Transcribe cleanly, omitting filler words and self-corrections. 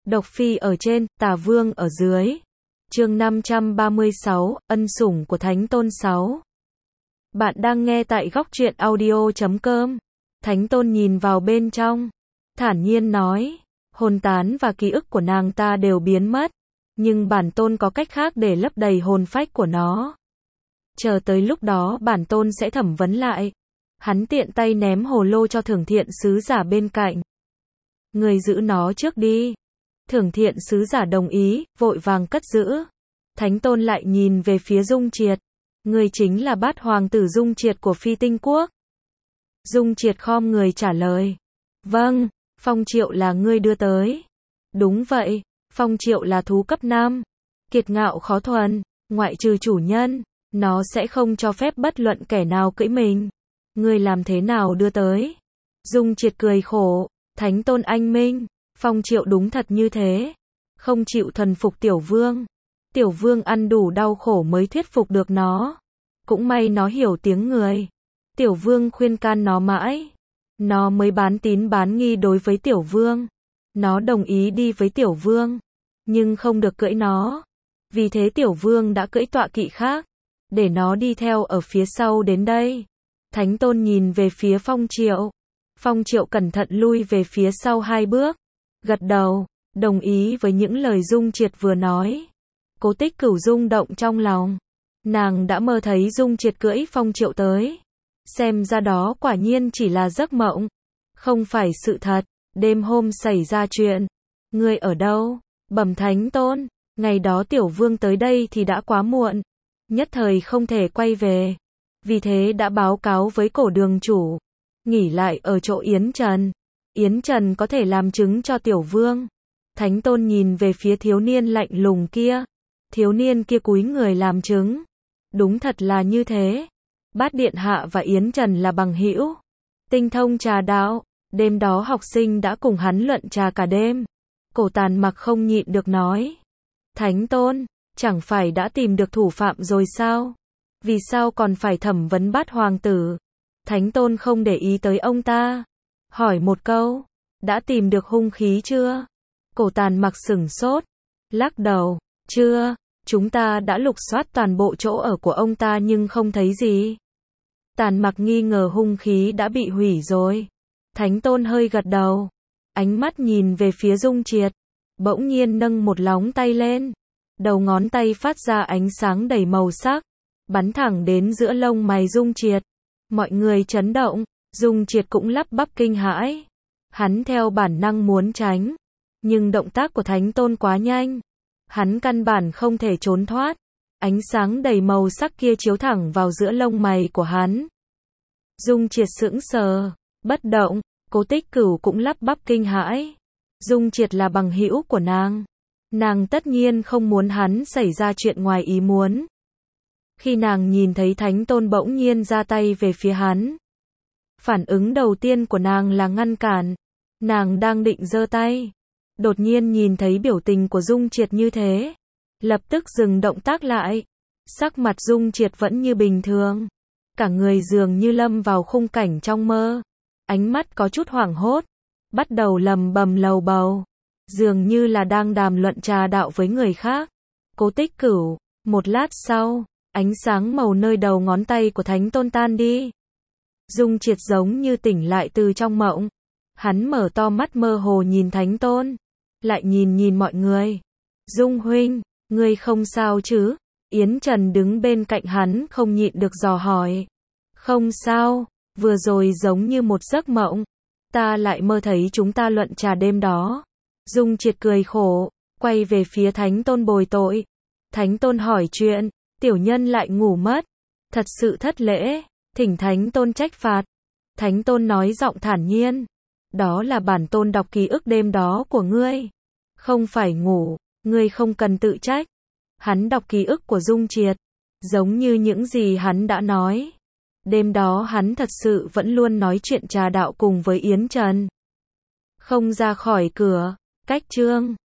Độc Phi ở trên, Tà Vương ở dưới. Chương 536, ân sủng của Thánh Tôn 6. Bạn đang nghe tại góc truyện audio.com. Thánh Tôn nhìn vào bên trong, thản nhiên nói, hồn tán và ký ức của nàng ta đều biến mất, nhưng bản tôn có cách khác để lấp đầy hồn phách của nó. Chờ tới lúc đó bản tôn sẽ thẩm vấn lại. Hắn tiện tay ném hồ lô cho Thưởng Thiện sứ giả bên cạnh. Người giữ nó trước đi. Thưởng Thiện sứ giả đồng ý, vội vàng cất giữ. Thánh Tôn lại nhìn về phía Dung Triệt. Người chính là Bát Hoàng tử Dung Triệt của Phi Tinh Quốc. Dung Triệt khom người trả lời. Vâng, phong triệu là ngươi đưa tới. Đúng vậy, phong triệu là thú cấp 5. Kiệt ngạo khó thuần, ngoại trừ chủ nhân, nó sẽ không cho phép bất luận kẻ nào cưỡi mình. Ngươi làm thế nào đưa tới? Dung Triệt cười khổ, Thánh Tôn anh minh, phong triệu đúng thật như thế. Không chịu thuần phục Tiểu Vương. Tiểu Vương ăn đủ đau khổ mới thuyết phục được nó. Cũng may nó hiểu tiếng người. Tiểu Vương khuyên can nó mãi. Nó mới bán tín bán nghi đối với Tiểu Vương. Nó đồng ý đi với Tiểu Vương, nhưng không được cưỡi nó. Vì thế Tiểu Vương đã cưỡi tọa kỵ khác, để nó đi theo ở phía sau đến đây. Thánh Tôn nhìn về phía Phong Triệu. Phong Triệu cẩn thận lui về phía sau 2 bước, gật đầu, đồng ý với những lời Dung Triệt vừa nói. Cố Tích Cửu rung động trong lòng. Nàng đã mơ thấy Dung Triệt cưỡi Phong Triệu tới. Xem ra đó quả nhiên chỉ là giấc mộng, không phải sự thật. Đêm hôm xảy ra chuyện. Ngươi ở đâu? Bẩm Thánh Tôn, ngày đó Tiểu Vương tới đây thì đã quá muộn. Nhất thời không thể quay về. Vì thế đã báo cáo với cổ đường chủ. Nghỉ lại ở chỗ Yến Trần. Yến Trần có thể làm chứng cho Tiểu Vương. Thánh Tôn nhìn về phía thiếu niên lạnh lùng kia. Thiếu niên kia cúi người làm chứng. Đúng thật là như thế. Bát Điện Hạ và Yến Trần là bằng hữu. Tinh thông trà đạo. Đêm đó học sinh đã cùng hắn luận trà cả đêm. Cổ Tàn Mặc không nhịn được nói. Thánh Tôn, chẳng phải đã tìm được thủ phạm rồi sao? Vì sao còn phải thẩm vấn Bát Hoàng tử? Thánh Tôn không để ý tới ông ta. Hỏi một câu, đã tìm được hung khí chưa? Cổ Tàn Mặc sửng sốt, lắc đầu, chưa, chúng ta đã lục soát toàn bộ chỗ ở của ông ta nhưng không thấy gì. Tàn Mặc nghi ngờ hung khí đã bị hủy rồi. Thánh Tôn hơi gật đầu, ánh mắt nhìn về phía Dung Triệt, bỗng nhiên nâng một lóng tay lên. Đầu ngón tay phát ra ánh sáng đầy màu sắc, bắn thẳng đến giữa lông mày Dung Triệt. Mọi người chấn động, Dung Triệt cũng lắp bắp kinh hãi. Hắn theo bản năng muốn tránh, nhưng động tác của Thánh Tôn quá nhanh. Hắn căn bản không thể trốn thoát. Ánh sáng đầy màu sắc kia chiếu thẳng vào giữa lông mày của hắn. Dung Triệt sững sờ, bất động. Cố Tích Cửu cũng lắp bắp kinh hãi. Dung Triệt là bằng hữu của nàng. Nàng tất nhiên không muốn hắn xảy ra chuyện ngoài ý muốn. Khi nàng nhìn thấy Thánh Tôn bỗng nhiên ra tay về phía hắn, phản ứng đầu tiên của nàng là ngăn cản. Nàng đang định giơ tay, đột nhiên nhìn thấy biểu tình của Dung Triệt như thế, lập tức dừng động tác lại. Sắc mặt Dung Triệt vẫn như bình thường, cả người dường như lâm vào khung cảnh trong mơ. Ánh mắt có chút hoảng hốt, bắt đầu lầm bầm lầu bầu, dường như là đang đàm luận trà đạo với người khác. Cố Tích Cửu, một lát sau, ánh sáng màu nơi đầu ngón tay của Thánh Tôn tan đi. Dung Triệt giống như tỉnh lại từ trong mộng. Hắn mở to mắt mơ hồ nhìn Thánh Tôn, lại nhìn mọi người. Dung huynh, ngươi không sao chứ? Yến Trần đứng bên cạnh hắn không nhịn được dò hỏi. Không sao. Vừa rồi giống như một giấc mộng, ta lại mơ thấy chúng ta luận trà đêm đó. Dung Triệt cười khổ, quay về phía Thánh Tôn bồi tội. Thánh Tôn hỏi chuyện, tiểu nhân lại ngủ mất, thật sự thất lễ, thỉnh Thánh Tôn trách phạt. Thánh Tôn nói giọng thản nhiên, đó là bản tôn đọc ký ức đêm đó của ngươi, không phải ngủ, ngươi không cần tự trách. Hắn đọc ký ức của Dung Triệt, giống như những gì hắn đã nói. Đêm đó hắn thật sự vẫn luôn nói chuyện trà đạo cùng với Yến Trần. Không ra khỏi cửa, cách chương